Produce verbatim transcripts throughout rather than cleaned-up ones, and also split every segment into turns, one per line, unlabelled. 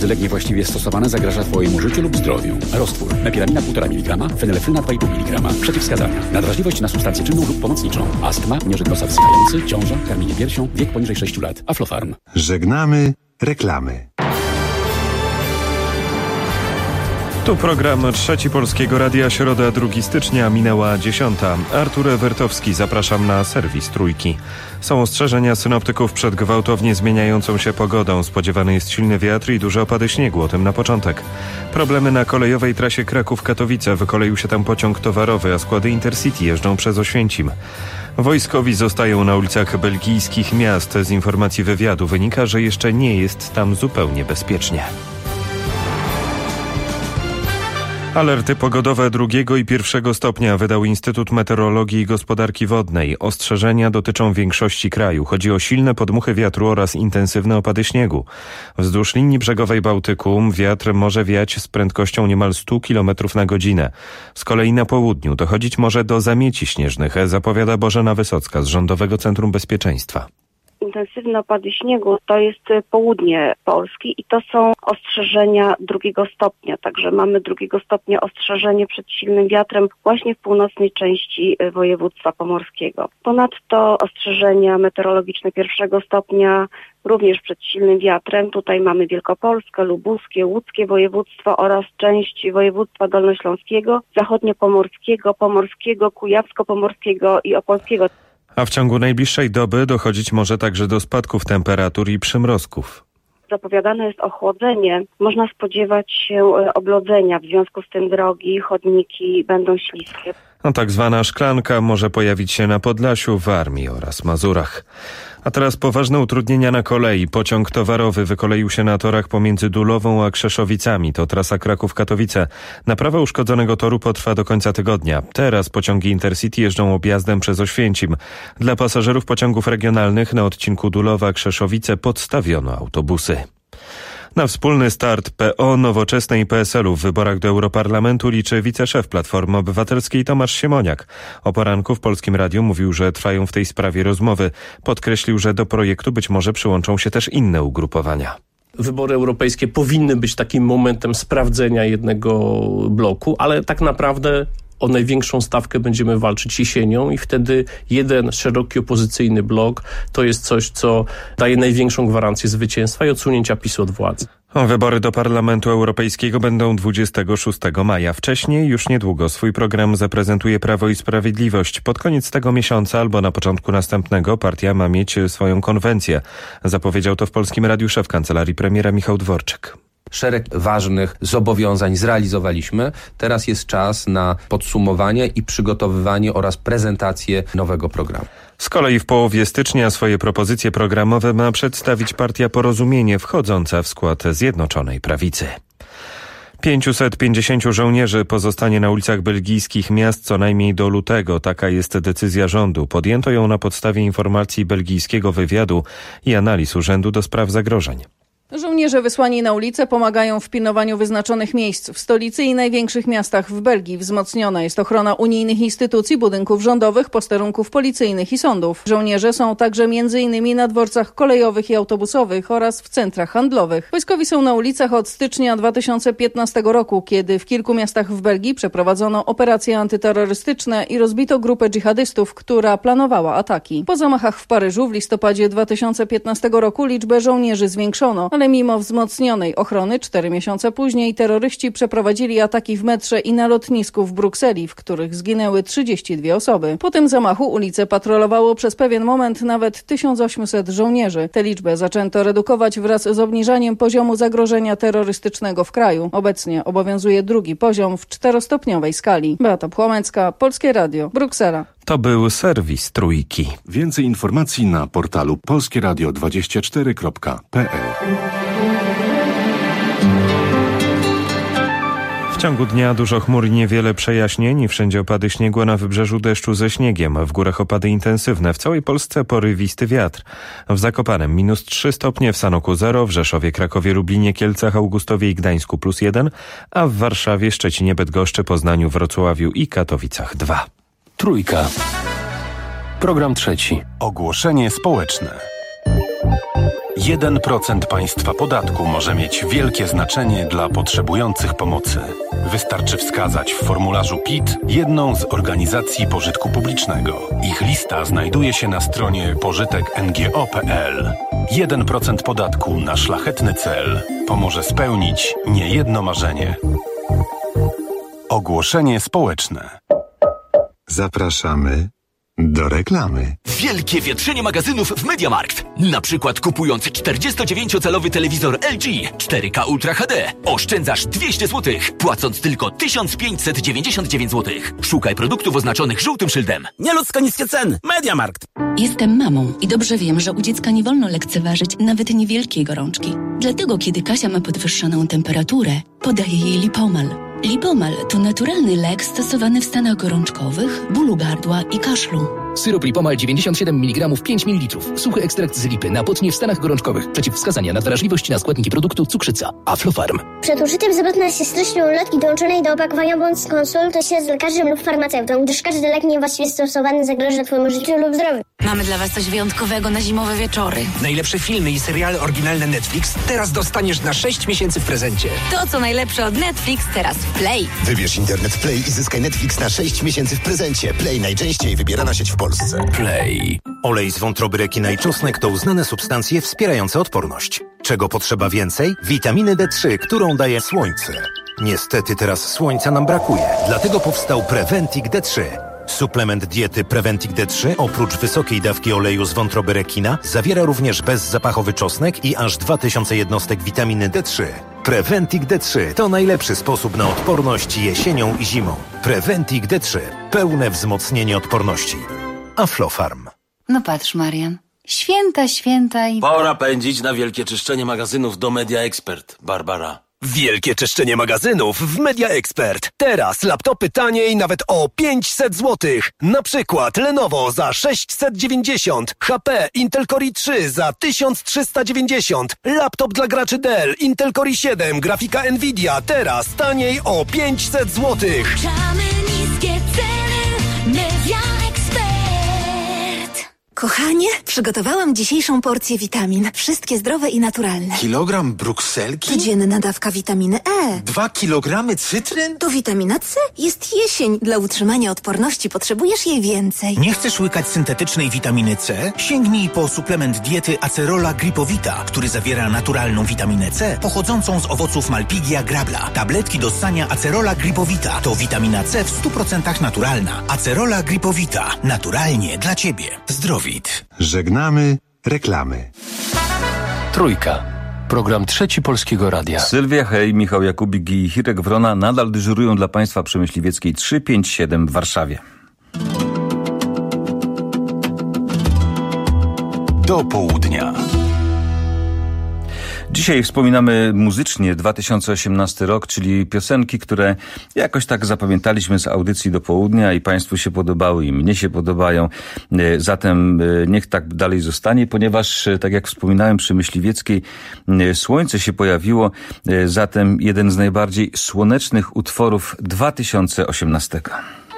Lek niewłaściwie stosowany zagraża Twojemu życiu lub zdrowiu. Roztwór. Mepilamina półtora miligrama, fenylefryna dwa i pół miligrama. Przeciwwskazania. Nadwrażliwość na substancję czynną lub pomocniczą. Astma, nieżyt nosa wsychający, ciąża, karmienie piersią, wiek poniżej sześciu lat. Aflofarm.
Żegnamy reklamy.
Tu program Trzeci Polskiego Radia, środa drugiego stycznia, minęła dziesiąta. Artur Ewertowski, zapraszam na serwis Trójki. Są ostrzeżenia synoptyków przed gwałtownie zmieniającą się pogodą. Spodziewany jest silny wiatr i duże opady śniegu, o tym na początek. Problemy na kolejowej trasie Kraków-Katowice. Wykoleił się tam pociąg towarowy, a składy Intercity jeżdżą przez Oświęcim. Wojskowi zostają na ulicach belgijskich miast. Z informacji wywiadu wynika, że jeszcze nie jest tam zupełnie bezpiecznie. Alerty pogodowe drugiego i pierwszego stopnia wydał Instytut Meteorologii i Gospodarki Wodnej. Ostrzeżenia dotyczą większości kraju. Chodzi o silne podmuchy wiatru oraz intensywne opady śniegu. Wzdłuż linii brzegowej Bałtyku wiatr może wiać z prędkością niemal sto kilometrów na godzinę. Z kolei na południu dochodzić może do zamieci śnieżnych, zapowiada Bożena Wysocka z Rządowego Centrum Bezpieczeństwa.
Intensywne opady śniegu to jest południe Polski i to są ostrzeżenia drugiego stopnia. Także mamy drugiego stopnia ostrzeżenie przed silnym wiatrem właśnie w północnej części województwa pomorskiego. Ponadto ostrzeżenia meteorologiczne pierwszego stopnia również przed silnym wiatrem. Tutaj mamy Wielkopolskę, Lubuskie, Łódzkie województwo oraz część województwa dolnośląskiego, zachodniopomorskiego, pomorskiego, kujawsko-pomorskiego i opolskiego.
A w ciągu najbliższej doby dochodzić może także do spadków temperatur i przymrozków.
Zapowiadane jest ochłodzenie. Można spodziewać się oblodzenia. W związku z tym drogi, chodniki będą śliskie.
No, tak zwana szklanka może pojawić się na Podlasiu, Warmii oraz Mazurach. A teraz poważne utrudnienia na kolei. Pociąg towarowy wykoleił się na torach pomiędzy Dulową a Krzeszowicami. To trasa Kraków-Katowice. Naprawa uszkodzonego toru potrwa do końca tygodnia. Teraz pociągi Intercity jeżdżą objazdem przez Oświęcim. Dla pasażerów pociągów regionalnych na odcinku Dulowa-Krzeszowice podstawiono autobusy. Na wspólny start P O, Nowoczesnej i P S L-u w wyborach do Europarlamentu liczy wiceszef Platformy Obywatelskiej Tomasz Siemoniak. O poranku w Polskim Radiu mówił, że trwają w tej sprawie rozmowy. Podkreślił, że do projektu być może przyłączą się też inne ugrupowania.
Wybory europejskie powinny być takim momentem sprawdzenia jednego bloku, ale tak naprawdę o największą stawkę będziemy walczyć jesienią i wtedy jeden szeroki opozycyjny blok to jest coś, co daje największą gwarancję zwycięstwa i odsunięcia PiSu od władzy.
Wybory do Parlamentu Europejskiego będą dwudziestego szóstego maja. Wcześniej, już niedługo, swój program zaprezentuje Prawo i Sprawiedliwość. Pod koniec tego miesiąca albo na początku następnego partia ma mieć swoją konwencję. Zapowiedział to w Polskim Radiu szef kancelarii premiera Michał Dworczyk.
Szereg ważnych zobowiązań zrealizowaliśmy. Teraz jest czas na podsumowanie i przygotowywanie oraz prezentację nowego programu.
Z kolei w połowie stycznia swoje propozycje programowe ma przedstawić partia Porozumienie wchodząca w skład Zjednoczonej Prawicy. pięciuset pięćdziesięciu żołnierzy pozostanie na ulicach belgijskich miast co najmniej do lutego. Taka jest decyzja rządu. Podjęto ją na podstawie informacji belgijskiego wywiadu i analiz Urzędu do Spraw Zagrożeń.
Żołnierze wysłani na ulicę pomagają w pilnowaniu wyznaczonych miejsc w stolicy i największych miastach w Belgii. Wzmocniona jest ochrona unijnych instytucji, budynków rządowych, posterunków policyjnych i sądów. Żołnierze są także między innymi na dworcach kolejowych i autobusowych oraz w centrach handlowych. Wojskowi są na ulicach od stycznia dwa tysiące piętnastego roku, kiedy w kilku miastach w Belgii przeprowadzono operacje antyterrorystyczne i rozbito grupę dżihadystów, która planowała ataki. Po zamachach w Paryżu w listopadzie dwa tysiące piętnastego roku liczbę żołnierzy zwiększono, ale mimo wzmocnionej ochrony cztery miesiące później terroryści przeprowadzili ataki w metrze i na lotnisku w Brukseli, w których zginęły trzydzieści dwie osoby. Po tym zamachu ulice patrolowało przez pewien moment nawet tysiąc osiemset żołnierzy. Tę liczbę zaczęto redukować wraz z obniżaniem poziomu zagrożenia terrorystycznego w kraju. Obecnie obowiązuje drugi poziom w czterostopniowej skali. Beata Płomecka, Polskie Radio, Bruksela.
To był serwis Trójki.
Więcej informacji na portalu polskie radio dwadzieścia cztery kropka p l.
W ciągu dnia dużo chmur i niewiele przejaśnień. Wszędzie opady śniegu, a na wybrzeżu deszczu ze śniegiem. W górach opady intensywne. W całej Polsce porywisty wiatr. W Zakopanem minus trzy stopnie, w Sanoku zero, w Rzeszowie, Krakowie, Lublinie, Kielcach, Augustowie i Gdańsku plus jeden, a w Warszawie, Szczecinie, Bydgoszczy, Poznaniu, Wrocławiu i Katowicach dwa.
Trójka. Program trzeci.
Ogłoszenie społeczne. jeden procent państwa podatku może mieć wielkie znaczenie dla potrzebujących pomocy. Wystarczy wskazać w formularzu P I T jedną z organizacji pożytku publicznego. Ich lista znajduje się na stronie pożytek n g o kropka p l. jeden procent podatku na szlachetny cel pomoże spełnić niejedno marzenie. Ogłoszenie społeczne.
Zapraszamy do reklamy.
Wielkie wietrzenie magazynów w MediaMarkt. Na przykład kupując czterdziestodziewięciocalowy telewizor L G cztery K Ultra H D oszczędzasz dwieście złotych, płacąc tylko tysiąc pięćset dziewięćdziesiąt dziewięć złotych. Szukaj produktów oznaczonych żółtym szyldem.
Nieludzko niskie ceny. MediaMarkt.
Jestem mamą i dobrze wiem, że u dziecka nie wolno lekceważyć nawet niewielkiej gorączki. Dlatego, kiedy Kasia ma podwyższoną temperaturę, podaję jej Lipomal. Lipomal to naturalny lek stosowany w stanach gorączkowych, bólu gardła i kaszlu.
Syrop Lipomal dziewięćdziesiąt siedem miligramów pięć mililitrów. Suchy ekstrakt z lipy na potnie w stanach gorączkowych. Przeciwwskazania na wrażliwość na składniki produktu cukrzyca. Aflofarm.
Przed użyciem zapewne się styczną ulotki dołączonej do opakowania bądź skonsultuj się z lekarzem lub farmaceutą, gdyż każdy lek niewłaściwie stosowany zagraża Twojemu życiu lub zdrowiu.
Mamy dla Was coś wyjątkowego na zimowe wieczory.
Najlepsze filmy i seriale oryginalne Netflix teraz dostaniesz na sześć miesięcy w prezencie.
To, co najlepsze od Netflix, teraz w Play.
Wybierz internet Play i zyskaj Netflix na sześć miesięcy w prezencie. Play najczęściej wybierana sieć w Polsce.
Play. Olej z wątroby rekina i czosnek to uznane substancje wspierające odporność. Czego potrzeba więcej? Witaminy D trzy, którą daje słońce. Niestety teraz słońca nam brakuje. Dlatego powstał Preventic D trzy. Suplement diety Preventic D trzy oprócz wysokiej dawki oleju z wątroby rekina zawiera również bezzapachowy czosnek i aż dwa tysiące jednostek witaminy D trzy. Preventic D trzy to najlepszy sposób na odporność jesienią i zimą. Preventic D trzy. Pełne wzmocnienie odporności. Aflofarm.
No patrz, Marian. Święta, święta i...
Pora pędzić na wielkie czyszczenie magazynów do Media Expert, Barbara.
Wielkie czyszczenie magazynów w Media Expert. Teraz laptopy taniej nawet o pięćset złotych. Na przykład Lenovo za sześćset dziewięćdziesiąt, H P Intel Core i trzy za tysiąc trzysta dziewięćdziesiąt, laptop dla graczy Dell Intel Core i siedem, grafika Nvidia teraz taniej o pięćset złotych.
niskie ceny, Media Expert. Kochanie, przygotowałam dzisiejszą porcję witamin. Wszystkie zdrowe i naturalne.
Kilogram brukselki?
Codzienna dawka witaminy E.
Dwa kilogramy cytryn?
To witamina C. Jest jesień. Dla utrzymania odporności potrzebujesz jej więcej.
Nie chcesz łykać syntetycznej witaminy C? Sięgnij po suplement diety Acerola Gripowita, który zawiera naturalną witaminę C pochodzącą z owoców Malpighia grabla. Tabletki do ssania Acerola Gripowita to witamina C w stu procentach naturalna. Acerola Gripowita. Naturalnie dla Ciebie. Zdrowit.
Żegnamy reklamy.
Trójka. Program Trzeci Polskiego Radia.
Sylwia Hej, Michał Jakubik i Hirek Wrona nadal dyżurują dla Państwa przy Myśliwieckiej trzysta pięćdziesiąt siedem w Warszawie.
Do południa.
Dzisiaj wspominamy muzycznie dwa tysiące osiemnasty rok, czyli piosenki, które jakoś tak zapamiętaliśmy z audycji do południa i Państwu się podobały i mnie się podobają. Zatem niech tak dalej zostanie, ponieważ, tak jak wspominałem, przy Myśliwieckiej słońce się pojawiło. Zatem jeden z najbardziej słonecznych utworów dwa tysiące osiemnastego.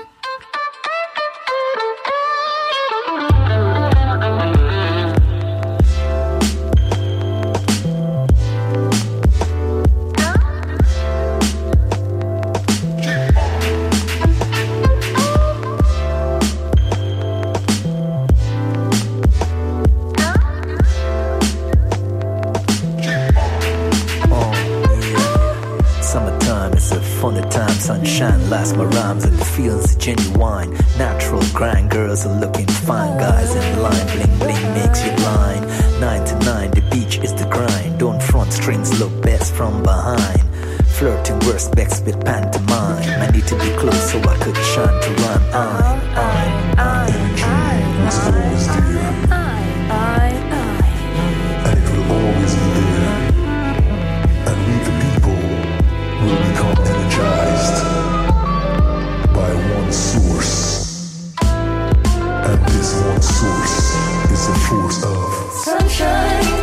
Sunshine lasts my rhymes and the feelings are genuine. Natural grind, girls are looking fine. Guys in line, bling bling makes you blind. Nine to nine, the beach is the grind. Don't front strings look best from behind. Flirting worse becks with pantomime. I need to be close so I could shine to rhyme. I, I, I, I, was always there. I, I, I, and it will always be there. And we the people will become energized by one source, and this one source is the force of sunshine.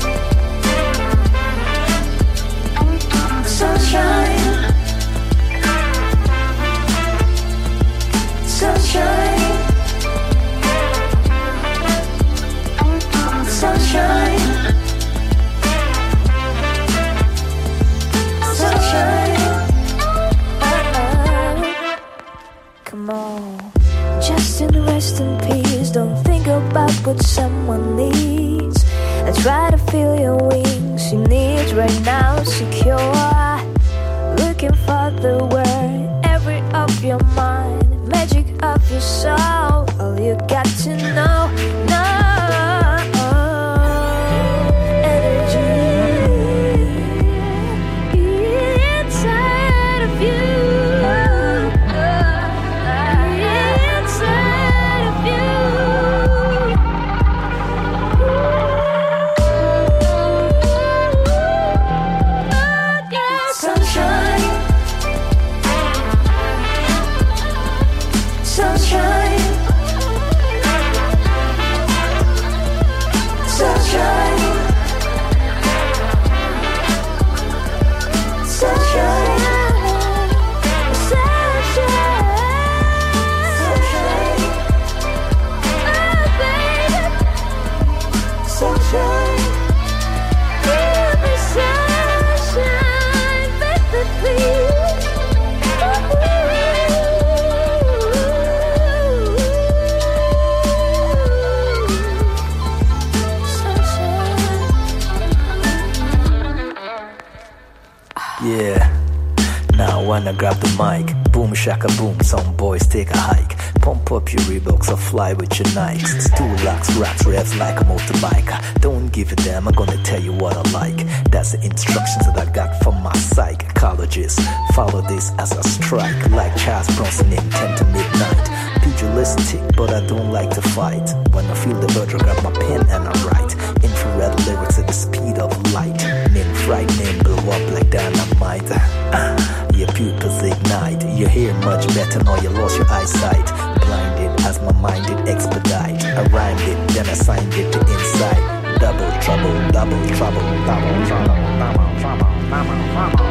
Sunshine. Sunshine.
so secure, looking for the word, every of your mind, magic of your soul. All you got to know, know.
Wanna grab the mic, boom shaka boom, some boys take a hike. Pump up your Reeboks or fly with your Nikes. It's two locks, rocks, revs like a motorbike. Don't give a damn, I'm gonna tell you what I like. That's the instructions that I got from my psychologist. Follow this as I strike, like Charles Bronson in ten to midnight. Pugilistic, but I don't like to fight. When I feel the urge, I grab my pen and I write. Infrared lyrics at the speed of light. Men frightening, blow up like dynamite. Your pupils ignite. You hear much better, now you lost your eyesight. Blinded as my mind did expedite. I rhymed it, then I signed it to inside. Double trouble, double trouble, double trouble, double trouble, double trouble.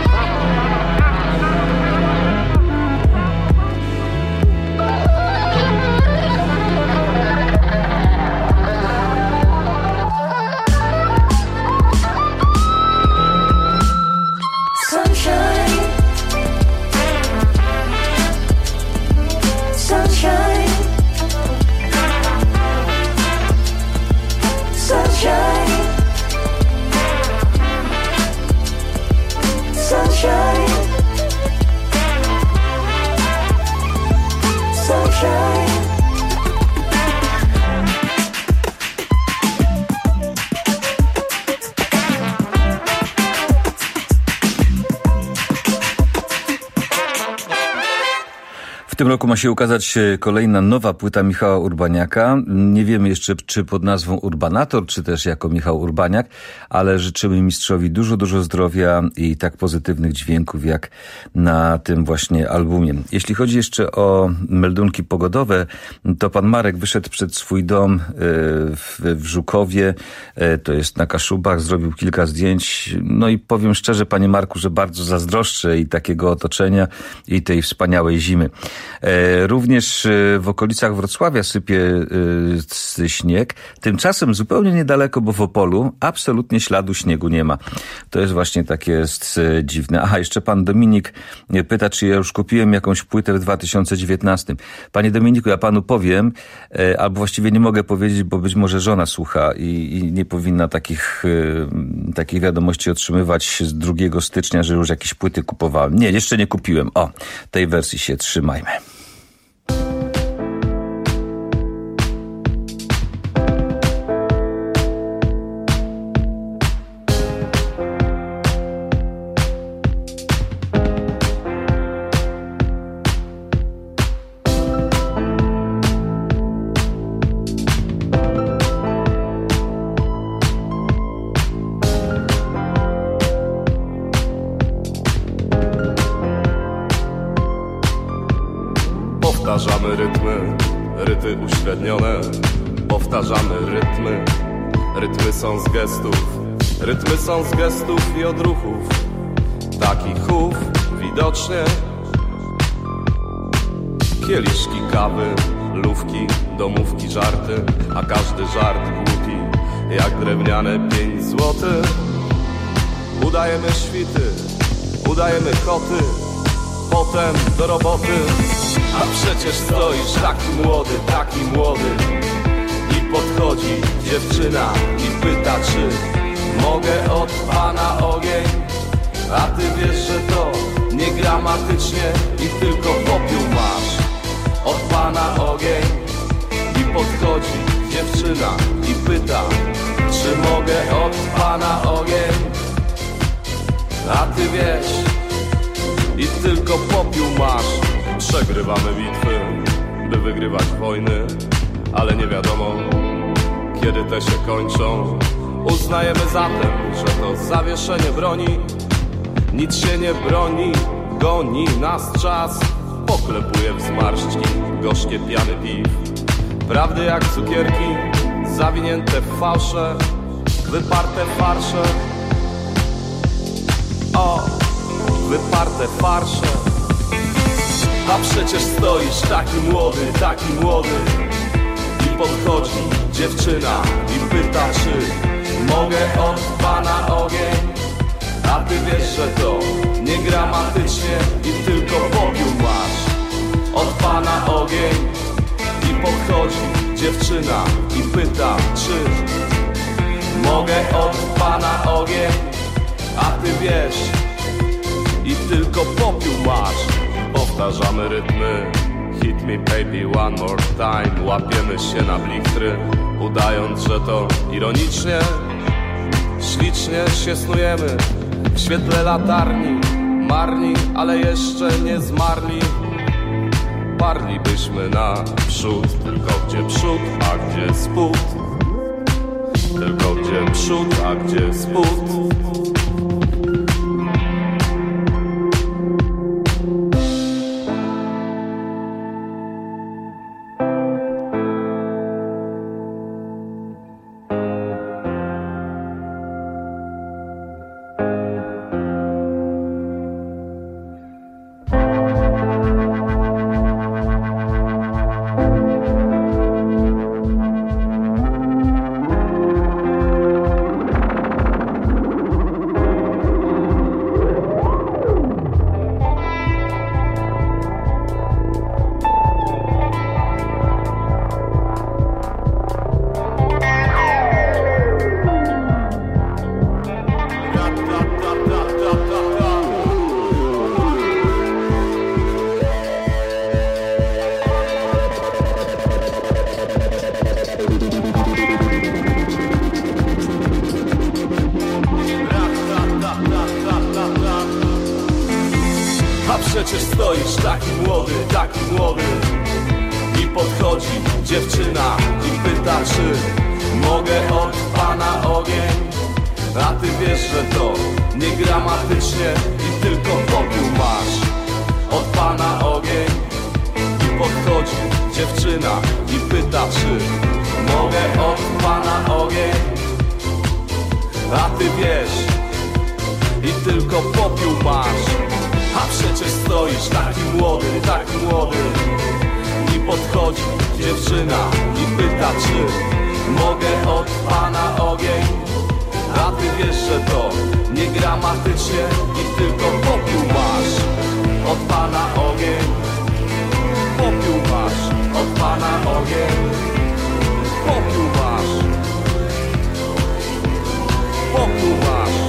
W tym roku ma się ukazać kolejna nowa płyta Michała Urbaniaka. Nie wiemy jeszcze, czy pod nazwą Urbanator, czy też jako Michał Urbaniak, ale życzymy mistrzowi dużo, dużo zdrowia i tak pozytywnych dźwięków jak na tym właśnie albumie. Jeśli chodzi jeszcze o meldunki pogodowe, to pan Marek wyszedł przed swój dom w, w Żukowie, to jest na Kaszubach, zrobił kilka zdjęć. No i powiem szczerze, panie Marku, że bardzo zazdroszczę i takiego otoczenia, i tej wspaniałej zimy. Również w okolicach Wrocławia sypie śnieg. Tymczasem zupełnie niedaleko, bo w Opolu absolutnie śladu śniegu nie ma. To jest właśnie takie jest dziwne. Aha, jeszcze pan Dominik pyta, czy ja już kupiłem jakąś płytę w dwa tysiące dziewiętnastym. Panie Dominiku, ja panu powiem, albo właściwie nie mogę powiedzieć, bo być może żona słucha i, i nie powinna takich, takich wiadomości otrzymywać z drugiego stycznia, że już jakieś płyty kupowałem. Nie, jeszcze nie kupiłem. O, tej wersji się trzymajmy.
Powtarzamy rytmy, ryty uśrednione. Powtarzamy rytmy, rytmy są z gestów. Rytmy są z gestów i odruchów. Taki chów widocznie. Kieliszki kawy, lówki, domówki, żarty. A każdy żart głupi, jak drewniane pięć złotych. Udajemy świty, udajemy koty. Potem do roboty. A przecież stoisz taki młody, taki młody. I podchodzi dziewczyna i pyta, czy mogę od Pana ogień. A ty wiesz, że to nie gramatycznie i tylko popiół masz. Od Pana ogień. I podchodzi dziewczyna i pyta, czy mogę od Pana ogień. A ty wiesz, i tylko popiół masz. Przegrywamy bitwy, by wygrywać wojny, ale nie wiadomo, kiedy te się kończą. Uznajemy zatem, że to zawieszenie broni. Nic się nie broni, goni nas czas. Poklepuje w zmarszczki gorzkie piany piw. Prawdy jak cukierki, zawinięte w fałsze, wyparte farsze. O, wyparte farsze. A przecież stoisz taki młody, taki młody. I podchodzi dziewczyna i pyta, czy mogę od Pana ogień. A ty wiesz, że to nie gramatycznie i tylko popiół masz. Od Pana ogień. I podchodzi dziewczyna i pyta, czy mogę od Pana ogień. A ty wiesz, i tylko popiół masz. Powtarzamy rytmy, hit me baby one more time. Łapiemy się na blichtry, udając, że to ironicznie. Ślicznie się snujemy w świetle latarni. Marni, ale jeszcze nie zmarli. Parlibyśmy naprzód, tylko gdzie przód, a gdzie spód. Tylko gdzie przód, a gdzie spód. Przecież stoisz taki młody, taki młody. I podchodzi dziewczyna i pyta, czy mogę od Pana ogień. A ty wiesz, że to nie gramatycznie i tylko popiół masz. Od Pana ogień. I podchodzi dziewczyna i pyta, czy mogę od Pana ogień. A ty wiesz, i tylko popiół masz. A przecież stoisz taki młody, taki młody. I podchodzi dziewczyna i pyta, czy mogę od Pana ogień. A ty wiesz, że to nie gramatycznie i tylko popiół masz. Od Pana ogień. Popiół masz. Od Pana ogień. Popiół masz. Popiół masz.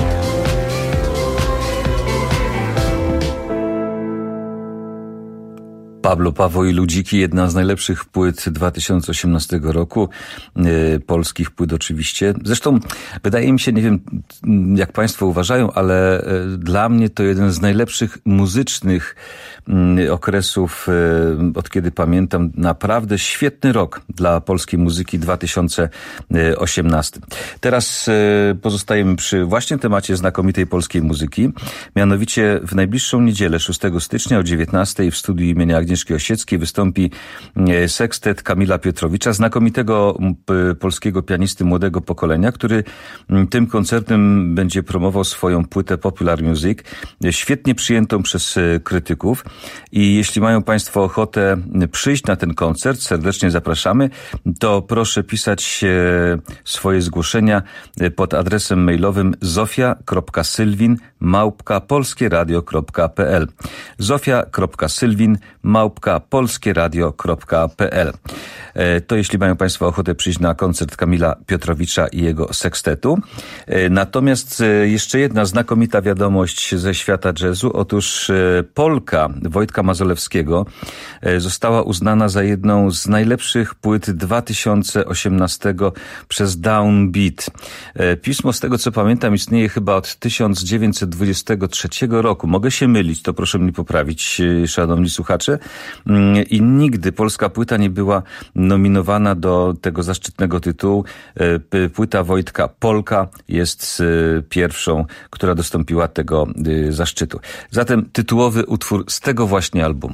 Pablo, Paweł i Ludziki, jedna z najlepszych płyt dwa tysiące osiemnastego roku, yy, polskich płyt oczywiście. Zresztą wydaje mi się, nie wiem jak Państwo uważają, ale yy, dla mnie to jeden z najlepszych muzycznych yy, okresów, yy, od kiedy pamiętam. Naprawdę świetny rok dla polskiej muzyki dwa tysiące osiemnasty. Teraz yy, pozostajemy przy właśnie temacie znakomitej polskiej muzyki. Mianowicie w najbliższą niedzielę, szóstego stycznia o dziewiętnastej w studiu imienia Agnieszki Osieckiej wystąpi sekstet Kamila Piotrowicza, znakomitego polskiego pianisty młodego pokolenia, który tym koncertem będzie promował swoją płytę Popular Music, świetnie przyjętą przez krytyków. I jeśli mają Państwo ochotę przyjść na ten koncert, serdecznie zapraszamy, to proszę pisać swoje zgłoszenia pod adresem mailowym zofia kropka sylwin małpka polskieradio kropka p l zofia kropka sylwin małpka małpka polskieradio kropka p l. To jeśli mają Państwo ochotę przyjść na koncert Kamila Piotrowicza i jego sekstetu. Natomiast jeszcze jedna znakomita wiadomość ze świata jazzu. Otóż polka Wojtka Mazolewskiego została uznana za jedną z najlepszych płyt dwa tysiące osiemnastego przez Downbeat. Pismo, z tego co pamiętam, istnieje chyba od tysiąc dziewięćset dwudziestego trzeciego roku. Mogę się mylić, to proszę mnie poprawić, szanowni słuchacze. I nigdy polska płyta nie była nominowana do tego zaszczytnego tytułu. Płyta Wojtka Polka jest pierwszą, która dostąpiła tego zaszczytu. Zatem tytułowy utwór z tego właśnie albumu.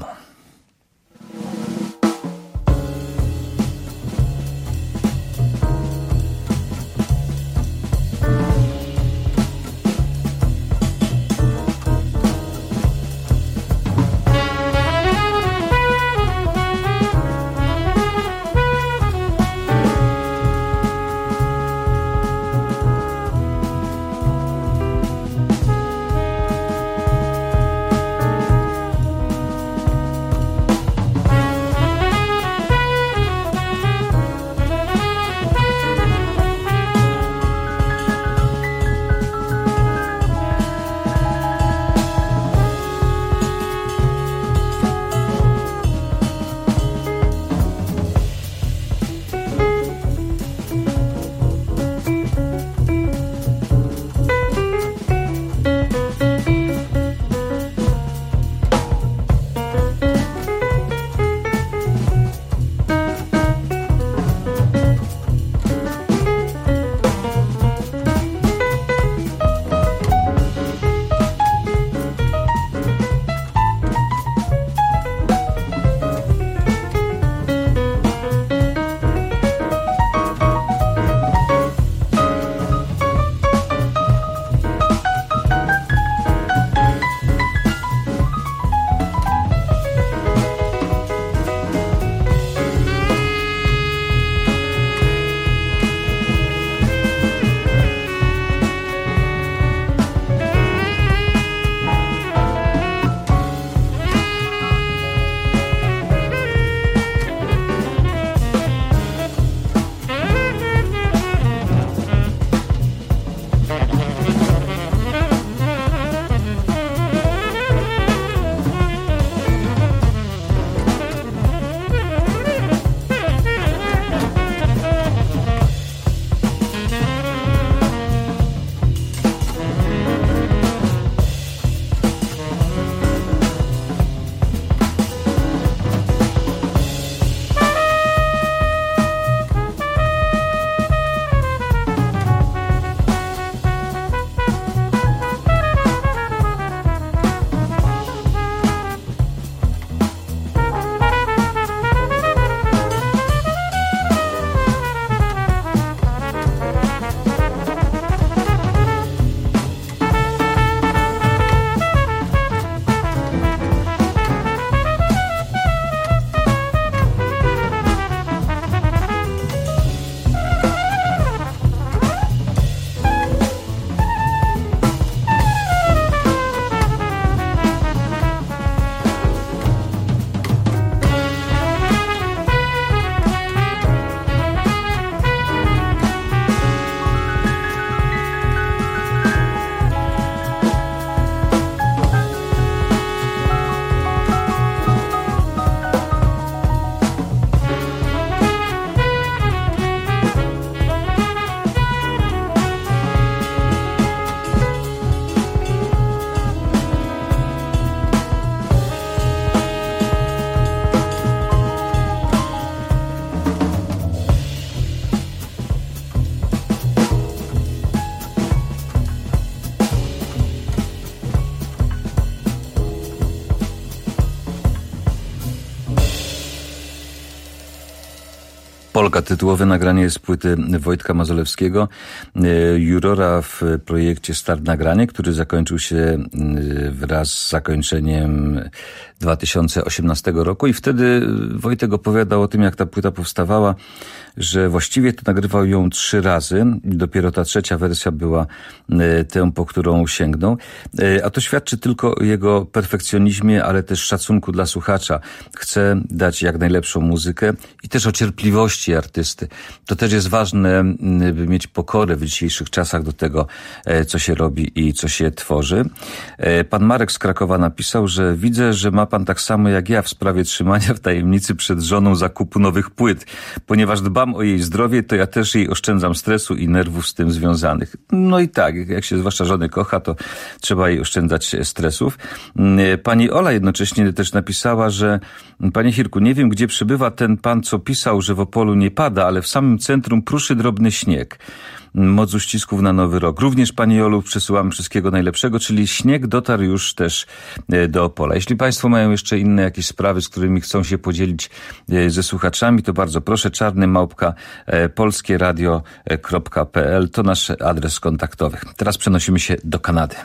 Polka, tytułowe nagranie jest z płyty Wojtka Mazolewskiego, jurora w projekcie Start Nagranie, który zakończył się wraz z zakończeniem dwa tysiące osiemnastego roku i wtedy Wojtek opowiadał o tym, jak ta płyta powstawała, że właściwie to nagrywał ją trzy razy. Dopiero ta trzecia wersja była tę, po którą sięgnął. A to świadczy tylko o jego perfekcjonizmie, ale też szacunku dla słuchacza. Chce dać jak najlepszą muzykę i też o cierpliwości artysty. To też jest ważne, by mieć pokorę w dzisiejszych czasach do tego, co się robi i co się tworzy. Pan Marek z Krakowa napisał, że widzę, że ma pan tak samo jak ja w sprawie trzymania w tajemnicy przed żoną zakupu nowych płyt. Ponieważ dbam o jej zdrowie, to ja też jej oszczędzam stresu i nerwów z tym związanych. No i tak, jak się zwłaszcza żony kocha, to trzeba jej oszczędzać stresów. Pani Ola jednocześnie też napisała, że panie Hirku, nie wiem, gdzie przybywa ten pan, co pisał, że w Opolu nie pada, ale w samym centrum pruszy drobny śnieg. Moc uścisków na Nowy Rok. Również pani Olu przesyłamy wszystkiego najlepszego, czyli śnieg dotarł już też do Opola. Jeśli państwo mają jeszcze inne jakieś sprawy, z którymi chcą się podzielić ze słuchaczami, to bardzo proszę, czarny małpka polskieradio kropka p l to nasz adres kontaktowy. Teraz przenosimy się do Kanady.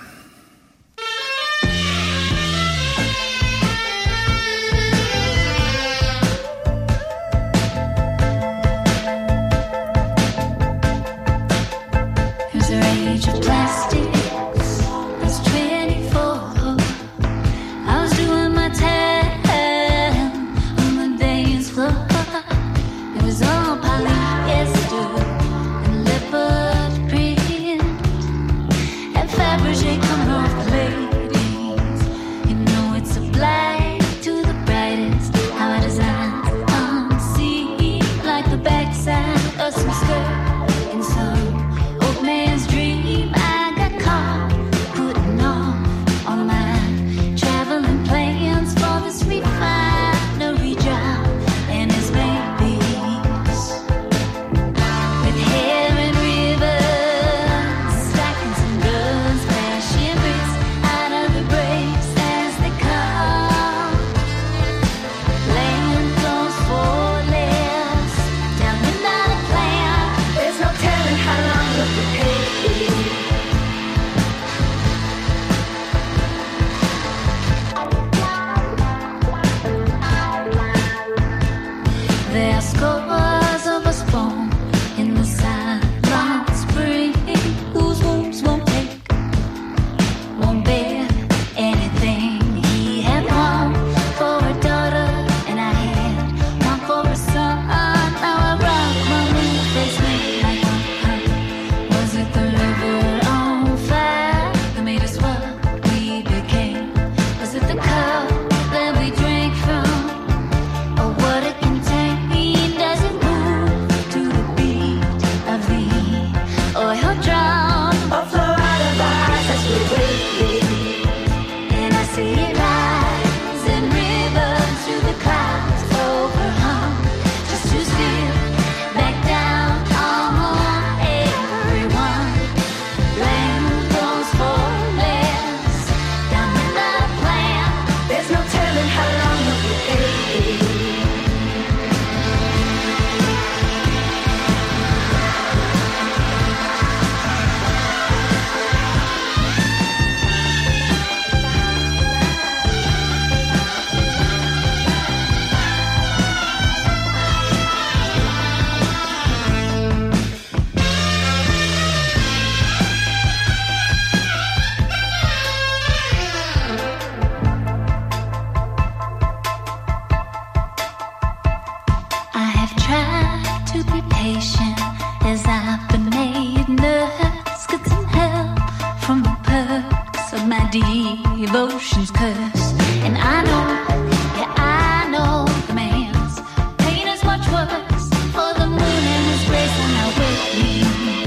devotion's curse. And I know, yeah, I know the man's pain is much worse. For the moon and his grace are not with me.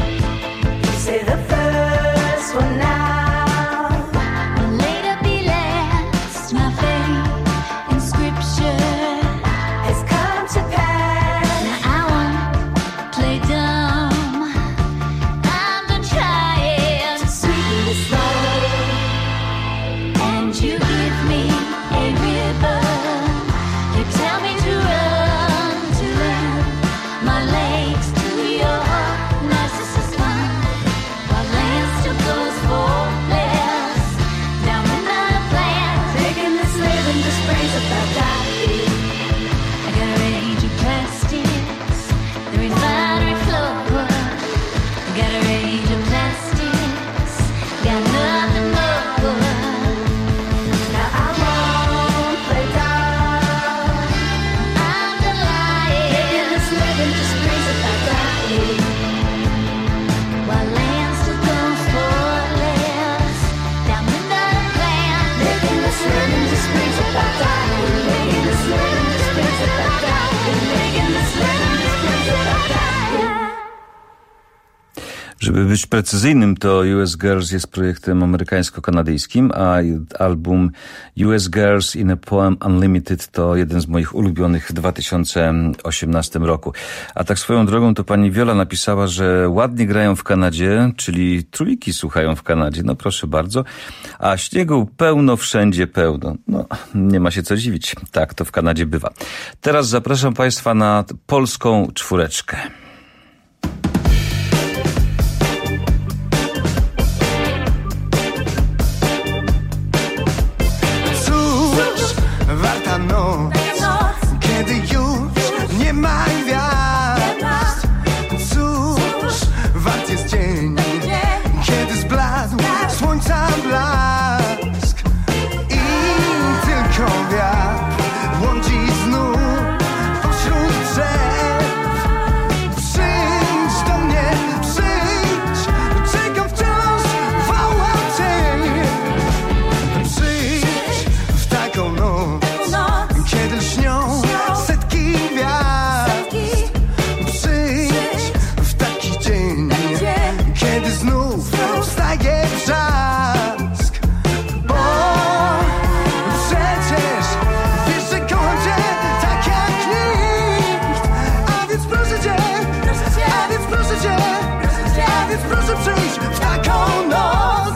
Say the first one now will later be last. My faith in scripture has come to pass. Now I won't play dumb. I'm done trying to sweeten the snow. You give me a river. You tell me to run, to live my
Żeby być precyzyjnym, to U S Girls jest projektem amerykańsko-kanadyjskim, a album U S Girls in a Poem Unlimited to jeden z moich ulubionych w dwa tysiące osiemnastym roku. A tak swoją drogą to pani Wiola napisała, że ładnie grają w Kanadzie, czyli trójki słuchają w Kanadzie. No proszę bardzo. A śniegu pełno, wszędzie pełno. No nie ma się co dziwić. Tak to w Kanadzie bywa. Teraz zapraszam państwa na polską czwóreczkę.
Warta noc, kiedy już nie ma gwiazd. Cóż, wart jest dzień, kiedy zbladł słońca blask. I tylko wiatr błądzi znów pośród drzew. Przyjdź do mnie, przyjdź, czekam wciąż, wołam cię. Przyjdź w taką noc, kiedy lśnią setki gwiazd. Przyjdź w taki dzień, kiedy znów wstaje brzask. Bo przecież wiesz, że kocham cię tak jak nikt. A więc proszę cię, a więc proszę cię, a więc proszę przyjść w taką noc.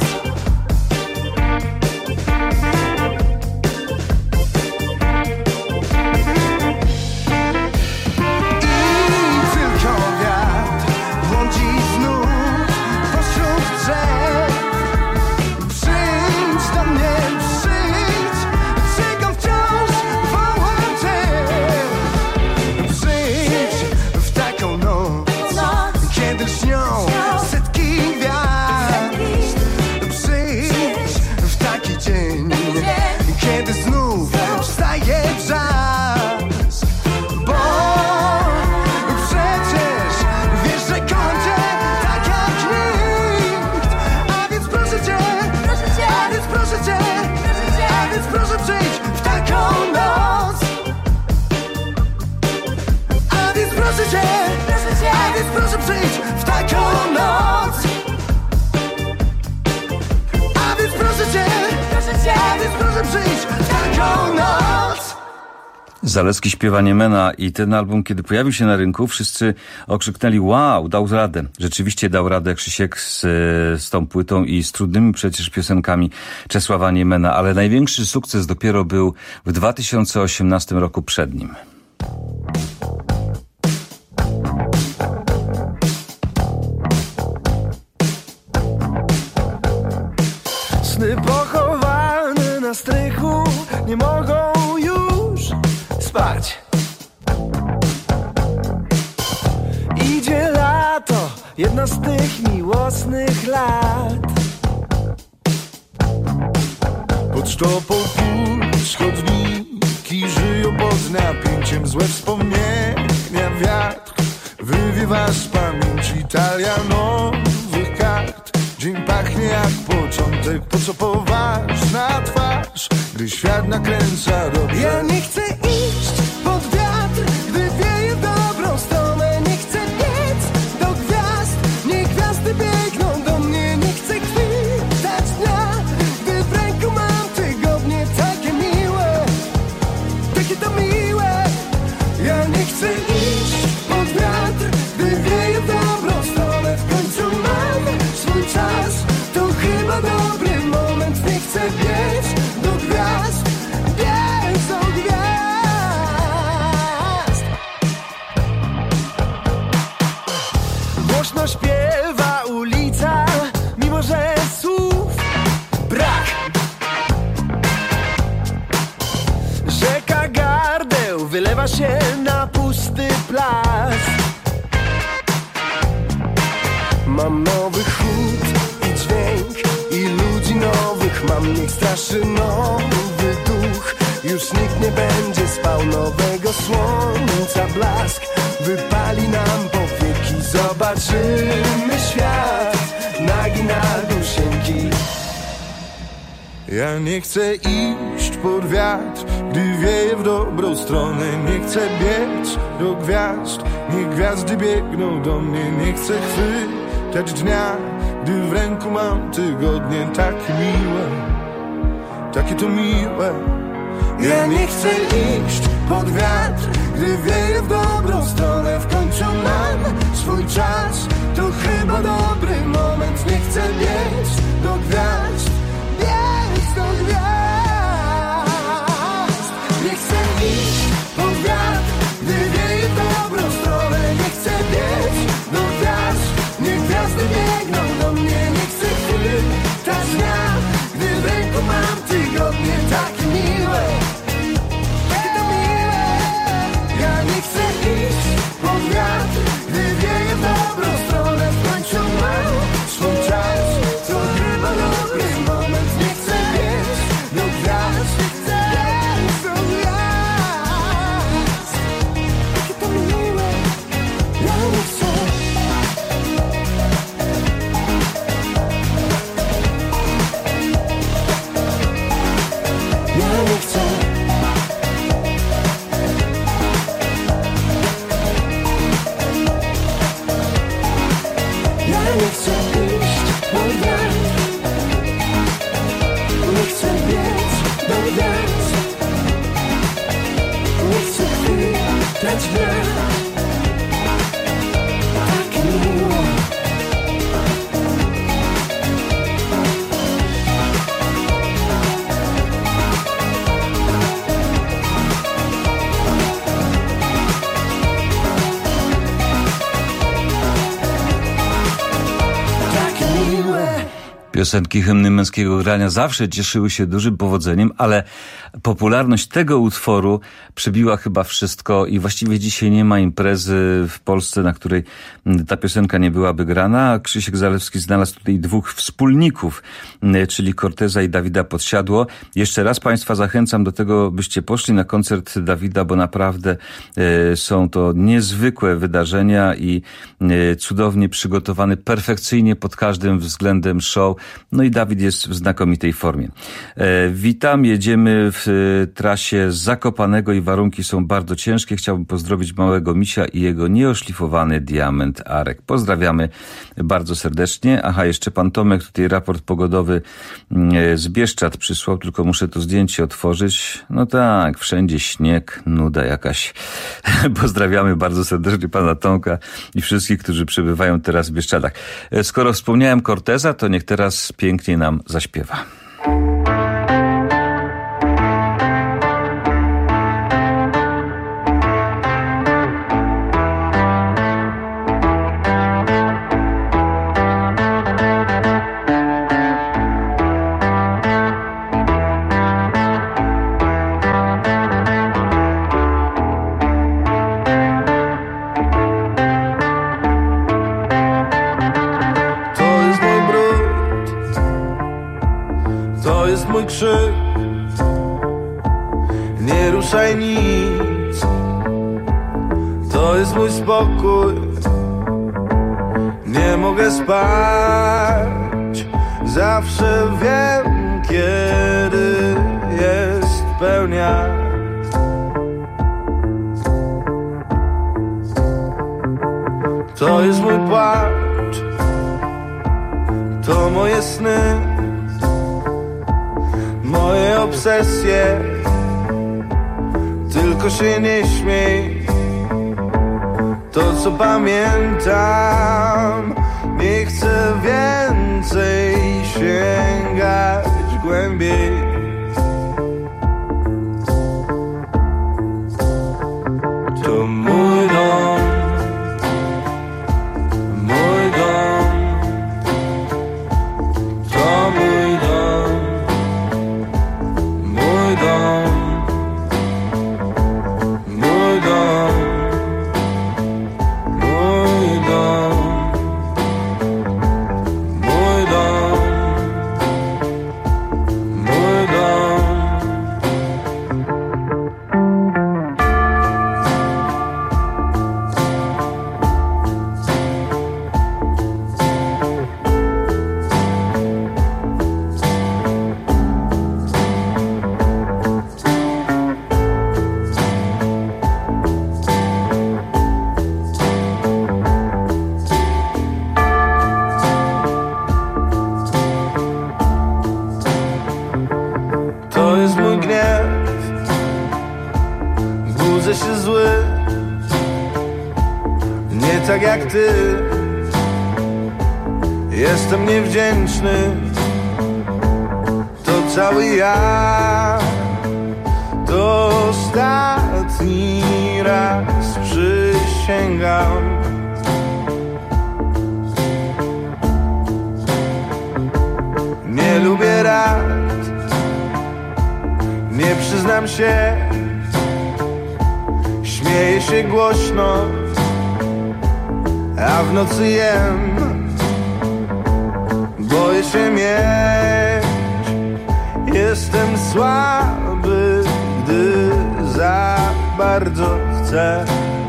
Zalewski śpiewa Niemena i ten album, kiedy pojawił się na rynku, wszyscy okrzyknęli: wow, dał radę. Rzeczywiście dał radę Krzysiek z, z tą płytą i z trudnymi przecież piosenkami Czesława Niemena, ale największy sukces dopiero był w dwa tysiące osiemnastym roku przed nim.
Sny pochowane na strychu nie mogą już spać. Idzie lato, jedno z tych miłosnych lat. Pod sztopą pusz chodniki żyją pod napięciem, złe wspomnienia wiatr wywiewa z pamięci talia nowych kart. Dzień pachnie jak początek, po co poważna twarz, gdy świat nakręca dobrze. Ja nie chcę iść pod wiatr, gdy wieje w dobrą stronę. Nie chcę biec do gwiazd, niech gwiazdy biegną do mnie. Nie chcę chwytać dnia, gdy w ręku mam tygodnie. Takie miłe, takie to miłe. Ja nie chcę iść pod wiatr, gdy wieje w dobrą stronę. W końcu mam swój czas, to chyba dobry moment. Nie chcę biec do gwiazd, biec do gwiazd. Głośno śpiewa ulica, mimo że słów brak. Rzeka gardeł wylewa się na pusty plac. Mam nowy chód i dźwięk i ludzi nowych. Mam, niech straszy nowy duch. Już nikt nie będzie spał, nowego słońca blask wypali nam powieki. Zobaczymy świat nagi na dusieńki. Ja nie chcę iść pod wiatr, gdy wieje w dobrą stronę. Nie chcę biec do gwiazd, niech gwiazdy biegną do mnie. Nie chcę chwytać przywitać dnia, gdy w ręku mam tygodnie tak miłe, takie to miłe. Ja nie chcę iść pod wiatr, gdy wieje w dobrą stronę. W końcu mam swój czas, to chyba dobry moment. Nie chcę biec do gwiazd, biec do gwiazd. Nie chcę iść pod wiatr, gdy wieje w dobrą stronę. Nie chcę biec do gwiazd, niech gwiazdy biegną do mnie. Nie chcę chwytać dnia, gdy w ręku mam tygodnie takie miłe, takie to miłe. Ja nie chcę iść pod wiatr, gdy wieje w dobrą stronę. W końcu mam swój czas, to chyba dobry moment. Nie chcę biec do gwiazd, nie chcę biec do gwiazd, takie to miłe. Ja nie chcę. Ja nie chcę. Ja nie chcę iść pod wiatr, nie chcę biec do gwiazd, nie chcę chwytać dnia, takie miłe.
Piosenki hymny męskiego grania zawsze cieszyły się dużym powodzeniem, ale popularność tego utworu przebiła chyba wszystko i właściwie dzisiaj nie ma imprezy w Polsce, na której ta piosenka nie byłaby grana, a Krzysiek Zalewski znalazł tutaj dwóch wspólników, czyli Corteza i Dawida Podsiadło. Jeszcze raz Państwa zachęcam do tego, byście poszli na koncert Dawida, bo naprawdę są to niezwykłe wydarzenia i cudownie przygotowany, perfekcyjnie pod każdym względem show. No i Dawid jest w znakomitej formie. E, witam, jedziemy w e, trasie Zakopanego i warunki są bardzo ciężkie. Chciałbym pozdrowić małego misia i jego nieoszlifowany diament Arek. Pozdrawiamy bardzo serdecznie. Aha, jeszcze pan Tomek tutaj raport pogodowy e, z Bieszczad przysłał, tylko muszę to zdjęcie otworzyć. No tak, wszędzie śnieg, nuda jakaś. Pozdrawiamy bardzo serdecznie pana Tomka i wszystkich, którzy przebywają teraz w Bieszczadach. E, skoro wspomniałem Corteza, to niech teraz pięknie nam zaśpiewa.
Nie ruszaj nic, to jest mój spokój. Nie mogę spać, zawsze wiem, kiedy jest pełnia. To jest mój płacz, to moje sny, moje obsesje. Tylko się nie śmiej, to co pamiętam. Nie chcę więcej sięgać głębiej. To mój dom, mój dom, to mój dom, mój dom. Mój budzę się zły, nie tak jak ty. Jestem niewdzięczny, to cały ja. To ostatni raz, przysięgam. Nie lubię rad, nie przyznam się. Śmieję się głośno, a w nocy jem. Boję się mieć, jestem słaby, gdy za bardzo chcę.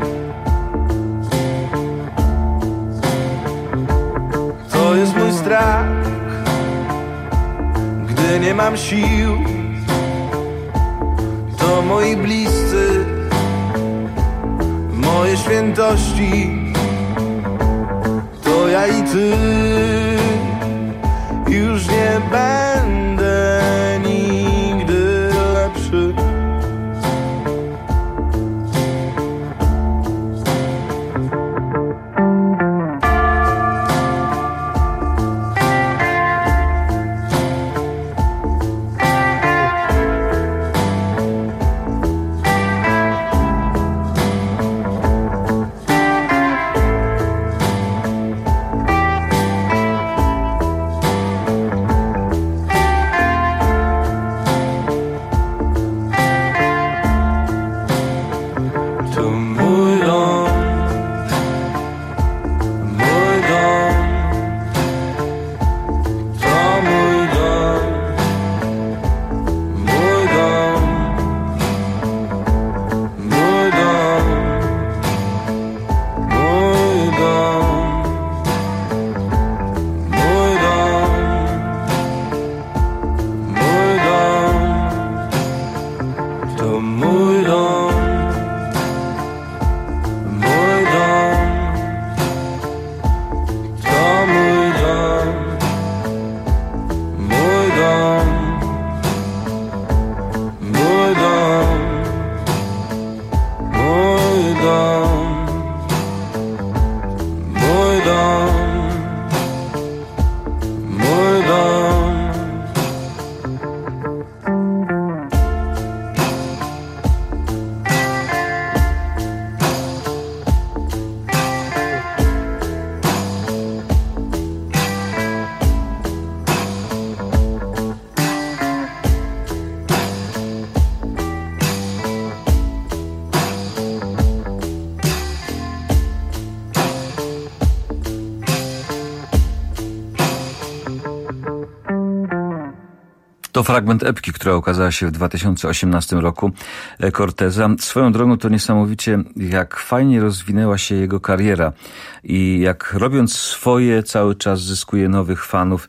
To jest mój strach, gdy nie mam sił. To moi bliscy, moje świętości. To ja i ty. Już nie będę nigdy lepszy.
To fragment epki, która ukazała się w dwa tysiące osiemnastym roku, Corteza. Swoją drogą to niesamowicie, jak fajnie rozwinęła się jego kariera i jak robiąc swoje cały czas zyskuje nowych fanów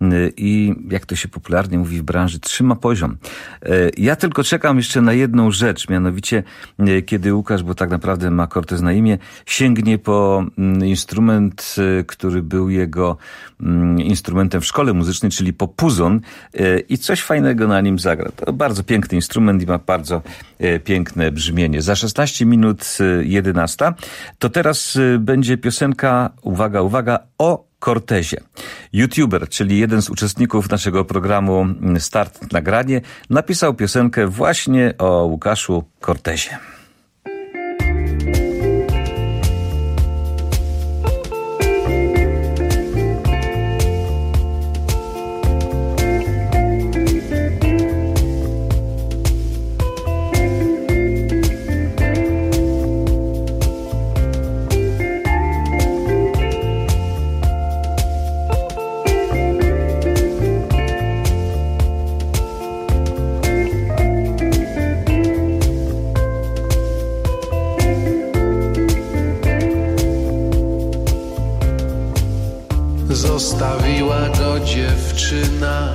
i jak to się popularnie mówi w branży, trzyma poziom. Ja tylko czekam jeszcze na jedną rzecz, mianowicie kiedy Łukasz, bo tak naprawdę ma Cortez na imię, sięgnie po instrument, który był jego instrumentem w szkole muzycznej, czyli po puzon i coś fajnego na nim zagra. To bardzo piękny instrument i ma bardzo piękne brzmienie. Za szesnaście minut jedenasta to teraz będzie piosenka, uwaga, uwaga, o Cortezie. YouTuber, czyli jeden z uczestników naszego programu Start Nagranie, napisał piosenkę właśnie o Łukaszu Cortezie.
Zostawiła go dziewczyna,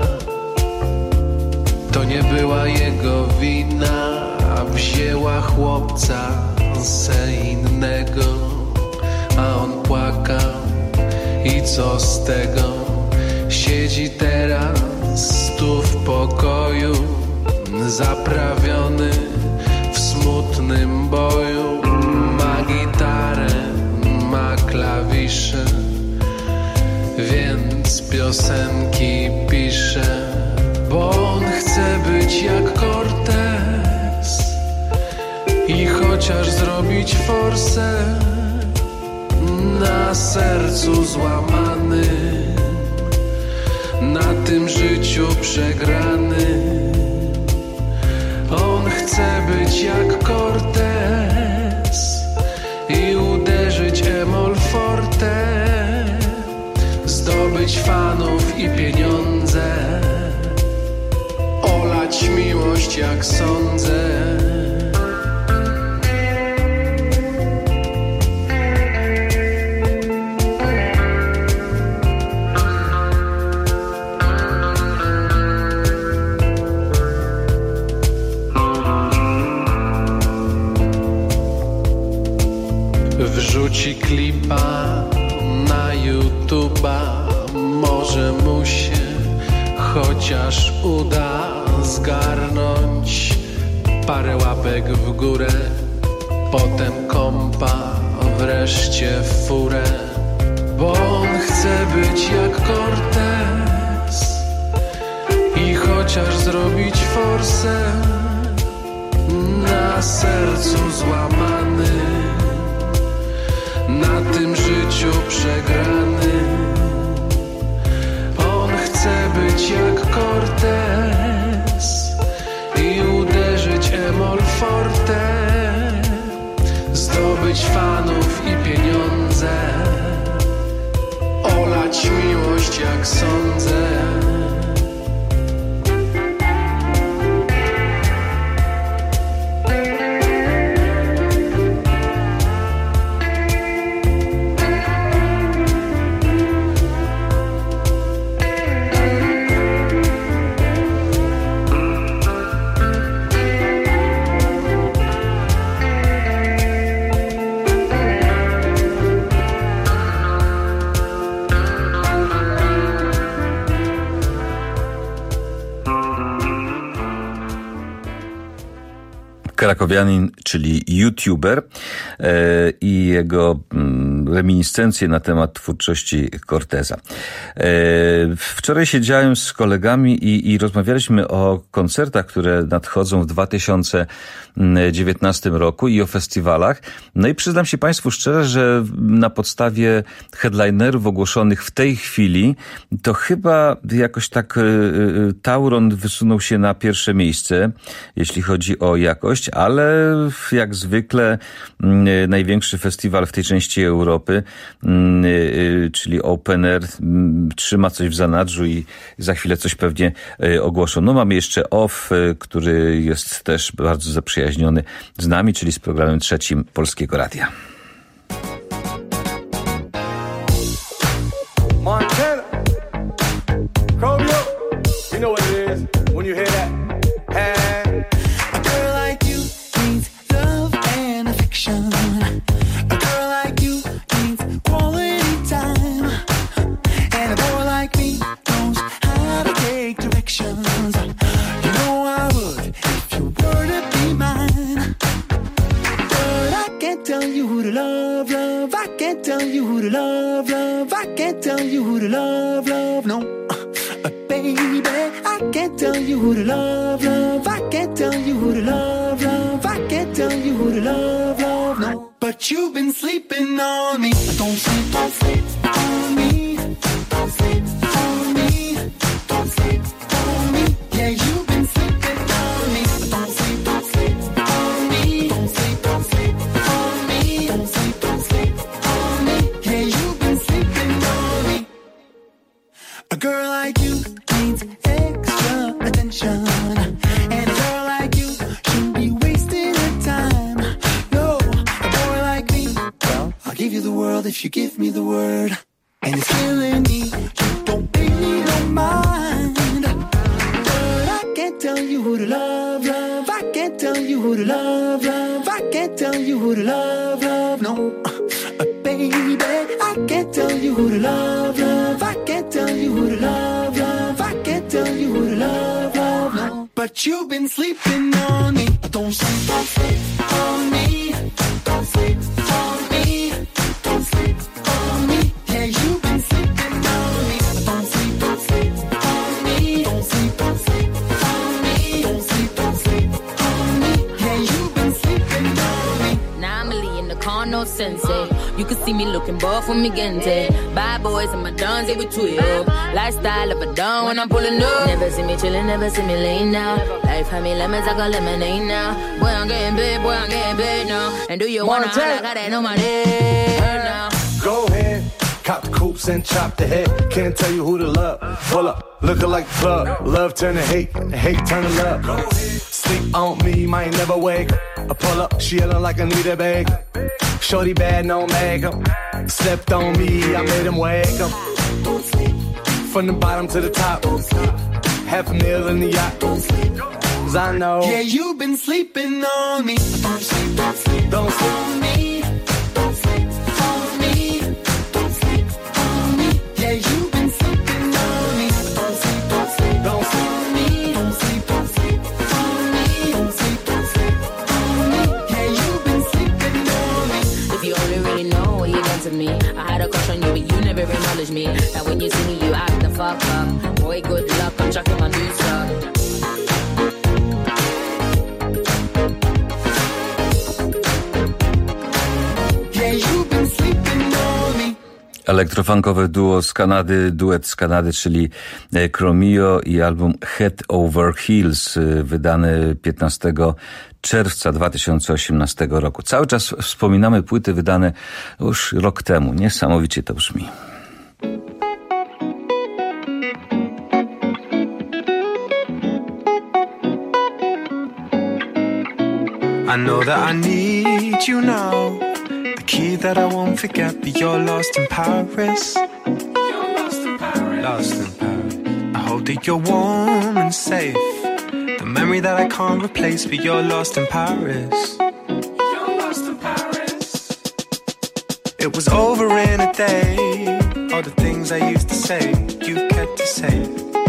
to nie była jego wina, a wzięła chłopca se innego, a on płakał i co z tego? Siedzi teraz tu w pokoju, zaprawiony w smutku. smutnym boju. Ma gitarę, ma klawisze, więc piosenki pisze, bo on chce być jak Cortez i chociaż zrobić forsę na sercu złamany, na tym życiu przegrany. On chce być jak Cortez i uderzyć emol forte, zdobyć fanów i pieniądze, olać miłość jak sądzę. Wrzuci klipa na YouTube'a, może mu się chociaż uda zgarnąć parę łapek w górę, potem kompa, wreszcie furę, bo on chce być jak Cortez i chociaż zrobić forsę na sercu złamany, na tym życiu przegrany. On chce być jak Cortez i uderzyć emol forte, zdobyć fanów i pieniądze, olać miłość jak sądzę.
Krakowianin, czyli youtuber e, i jego mm, reminiscencje na temat twórczości Corteza. E, wczoraj siedziałem z kolegami i, i rozmawialiśmy o koncertach, które nadchodzą w dwa tysiące dziewiętnastym roku i o festiwalach. No i przyznam się Państwu szczerze, że na podstawie headlinerów ogłoszonych w tej chwili, to chyba jakoś tak y, Tauron wysunął się na pierwsze miejsce, jeśli chodzi o jakość, ale jak zwykle y, największy festiwal w tej części Europy, y, y, czyli Open Air, y, trzyma coś w zanadrzu i za chwilę coś pewnie y, ogłoszą. No mamy jeszcze Off, y, który jest też bardzo zaprzyjaźniony z nami, czyli z programem trzecim Polskiego Radia.
Montana, Cobio, you know what it is when you hear that. Hey.
A girl like you needs love and affection. A girl like you needs quality time. And a boy like me knows how to take directions. You know I would if you were to be mine. But I can't tell you who to love, love. I can't tell you who to love, love. I can't tell you who to love, love. No, uh, baby, I can't tell you who to love, love. I can't tell you who to love, love. I can't tell you who to love, love. No, but you've been sleeping on me. Don't sleep, don't sleep on me. Don't sleep on me. Don't sleep on me. Yeah, you've been sleeping on me. Don't sleep, don't sleep on me. Don't sleep, don't sleep on me. Don't sleep, don't sleep on me. Yeah, you've been sleeping on me. A girl like you needs extra attention. And a girl like you shouldn't be wasting her time. No, a boy like me, well, I'll give you the world if you give me the word. And it's killing me, you don't pay me no mind. But I can't tell you who to love, love. I can't tell you who to love, love. I can't tell you who to love, love. No, uh, baby, I can't tell you who to love, love. I can't tell you who to love, love. I can't tell you who to love, love. No, but but you've been sleeping on me. Don't sleep, don't sleep on me. Don't sleep on me. Don't sleep on me. Yeah, you've been sleeping on me. Don't sleep, don't sleep on me. Don't sleep, don't sleep on me. Don't sleep, don't sleep on me. Yeah, you've been sleeping on me.
Now I'm really in the car, no sense. Eh? You can see me looking buff when me gente. Bad boys and my dons, they with two up. Lifestyle of a don when I'm pulling up. Never see me chillin', never see me laying down. Life had me lemons, I got lemonade now. Boy, I'm getting paid, boy, I'm getting paid now. And do you wanna holler, I got that on my head now.
Go ahead, cop the coops and chop the head. Can't tell you who to love. Pull up, looking like the plug. Love turn to hate, and hate turn to love. Sleep on me, might never wake. I pull up, she yelling like I need a bag. Shorty bad, no makeup. Slept on me, I made him wake up. From the bottom to the top. Half a meal in the yacht. Cause I know.
Yeah, you've been sleeping on me. Don't sleep, don't sleep, don't sleep on me. Don't sleep on me. Don't sleep on me. Yeah, you've been sleeping on me. Don't sleep, don't sleep, don't sleep on me. Don't sleep, don't sleep on me. Don't sleep, don't sleep on me. Yeah, you've been sleeping on me.
If you only really know what you done to me. I had a crush on you, but you never acknowledged me. Now when you see me, you act the fuck up. Boy, good luck, I'm chucking my new stuff.
Yeah, you've been sleeping on me.
Elektrofunkowe duo z Kanady, duet z Kanady, czyli Chromeo i album Head Over Heels, wydany piętnastego czerwca dwa tysiące osiemnastego roku. Cały czas wspominamy płyty wydane już rok temu. Niesamowicie to brzmi.
I know that I need you now. The key that I won't forget, but you're lost in Paris. You're lost in Paris. Lost in Paris. I hope that you're warm and safe. The memory that I can't replace, but you're lost in Paris. You're lost in Paris. It was over in a day. All the things I used to say, you kept to say.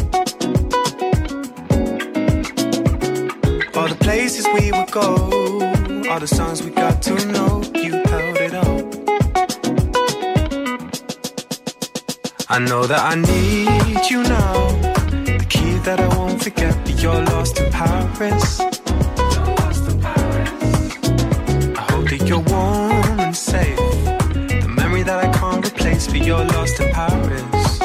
All the places we would go, all the songs we got to know, you held it all. I know that I need you now. The key that I won't forget, but you're lost in Paris. You're lost in Paris. I hope that you're warm and safe. The memory that I can't replace, but you're lost in Paris.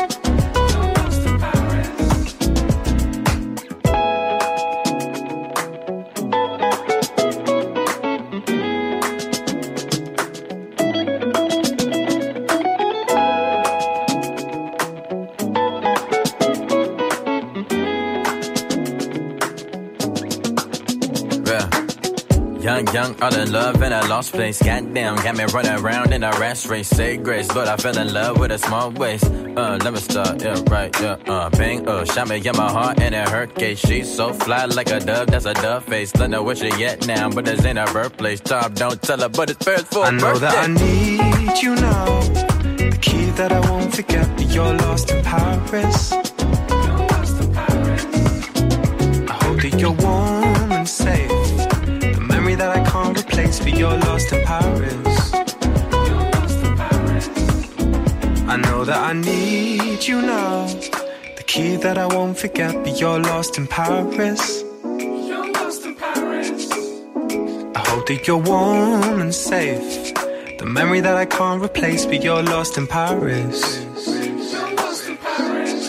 Young, all in love in a lost place. Goddamn, got me running around in a rash race. Say grace, but I fell in love with a small waist. Uh, let me start, yeah, right, yeah, uh, bang, uh, shot me in my heart and it hurt case. She's so fly like a dove, that's a dove face. Don't know where she at now, but this ain't her birthplace. Tom, don't tell her, but it's first for
I know
birthday.
that I need you now. The key that I won't forget, but you're lost in Paris. You're lost in Paris. I hope that you're warm and safe. That I can't replace, but you're lost in Paris. You're lost in Paris. I know that I need you now. The key that I won't forget, but you're lost in Paris. You're lost in Paris. I hope that you're warm and safe. The memory that I can't replace, but you're lost in Paris. You're lost in Paris.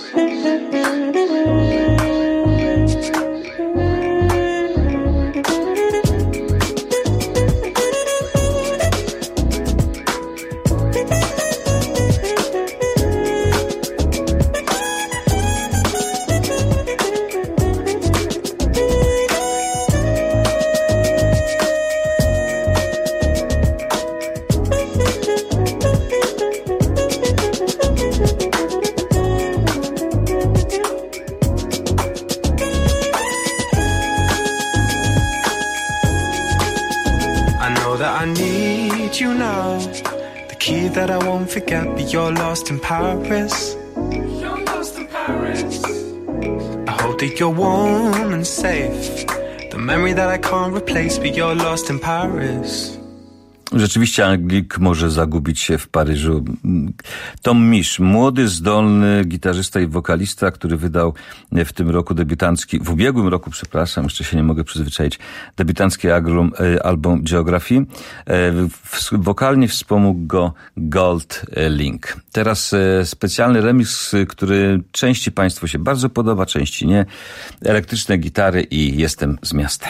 That I won't forget, but you're lost in Paris. You're lost in Paris. I hope that you're warm and safe. The memory that I can't replace, but you're lost in Paris.
Rzeczywiście Anglik może zagubić się w Paryżu. Tom Misch, młody, zdolny gitarzysta i wokalista, który wydał w tym roku debiutancki, w ubiegłym roku, przepraszam, jeszcze się nie mogę przyzwyczaić, debiutancki album, album Geography. Wokalnie wspomógł go Gold Link. Teraz specjalny remix, który części Państwu się bardzo podoba, części nie. Elektryczne gitary i Jestem z miasta.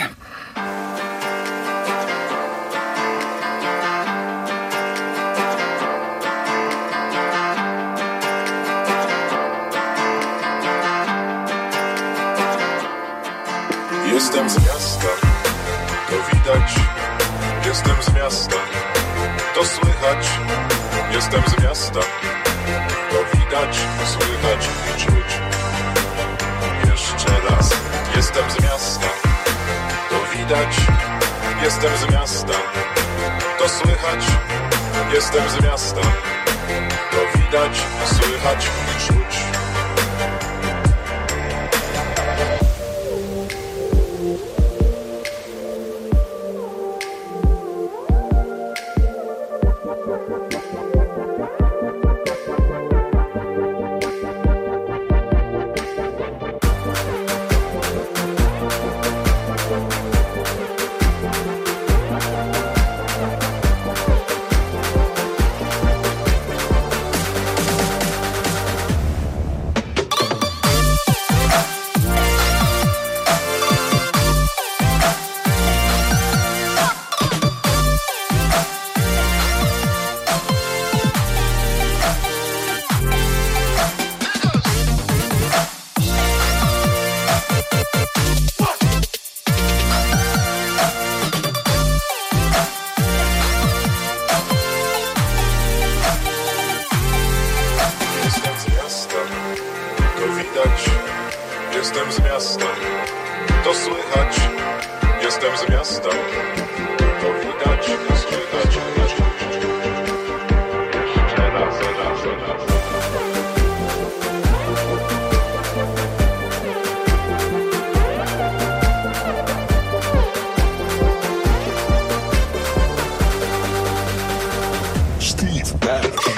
Jestem z miasta, to widać. Jestem z miasta, to słychać. Jestem z miasta, to widać, słychać i czuć. Jeszcze raz. Jestem z miasta, to widać. Jestem z miasta, to słychać. Jestem z miasta, to widać, słychać i czuć. Jestem z miasta, to słychać. Jestem z miasta, to widać, słychać. Jeszcze raz, raz, raz. Steve Bash.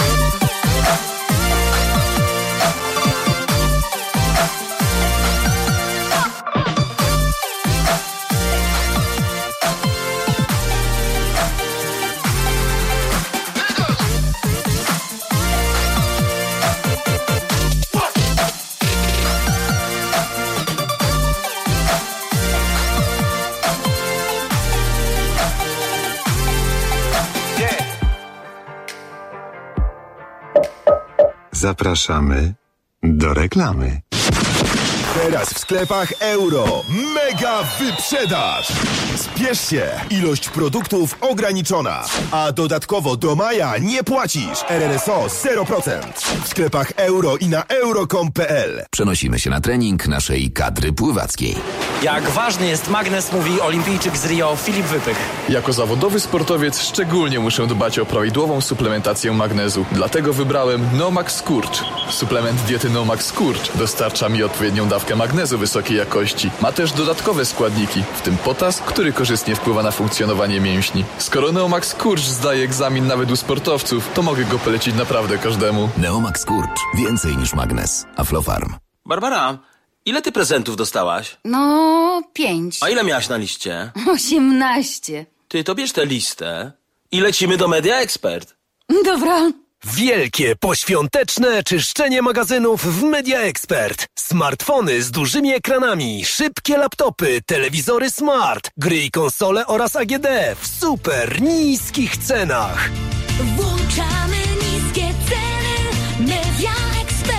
Zapraszamy do reklamy.
Teraz w sklepach Euro. Mega wyprzedaż! Spiesz się! Ilość produktów ograniczona. A dodatkowo do maja nie płacisz. R R S O zero procent. W sklepach Euro i na euro kropka com kropka p l.
Przenosimy się na trening naszej kadry pływackiej.
Jak ważny jest magnes, mówi olimpijczyk z Rio Filip Wypych.
Jako zawodowy sportowiec szczególnie muszę dbać o prawidłową suplementację magnezu. Dlatego wybrałem Nomax Skurcz. Suplement diety Nomax Skurcz dostarcza mi odpowiednią dawkę magnezu wysokiej jakości. Ma też dodatkowe składniki, w tym potas, który korzystnie wpływa na funkcjonowanie mięśni. Skoro Neomax Skurcz zdaje egzamin nawet u sportowców, to mogę go polecić naprawdę każdemu.
Neomax Skurcz. Więcej niż magnes. Aflofarm.
Barbara, ile ty prezentów dostałaś?
No, pięć.
A ile miałaś na liście?
Osiemnaście.
Ty, to bierz tę listę i lecimy do Media Expert.
Dobra.
Wielkie, poświąteczne czyszczenie magazynów w Media Expert. Smartfony z dużymi ekranami, szybkie laptopy, telewizory smart, gry i konsole oraz A G D w super niskich cenach.
Włączamy niskie ceny. Media Expert.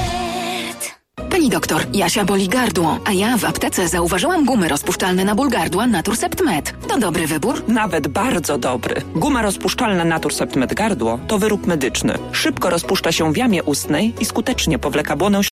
Pani doktor, Jasia boli gardło, a ja w aptece zauważyłam gumy rozpuszczalne na ból gardła Naturcept Med. To dobry wybór?
Nawet bardzo dobry. Guma rozpuszczalna Naturcept Med gardło to wyrób medyczny. Szybko rozpuszcza się w jamie ustnej i skutecznie powleka błonę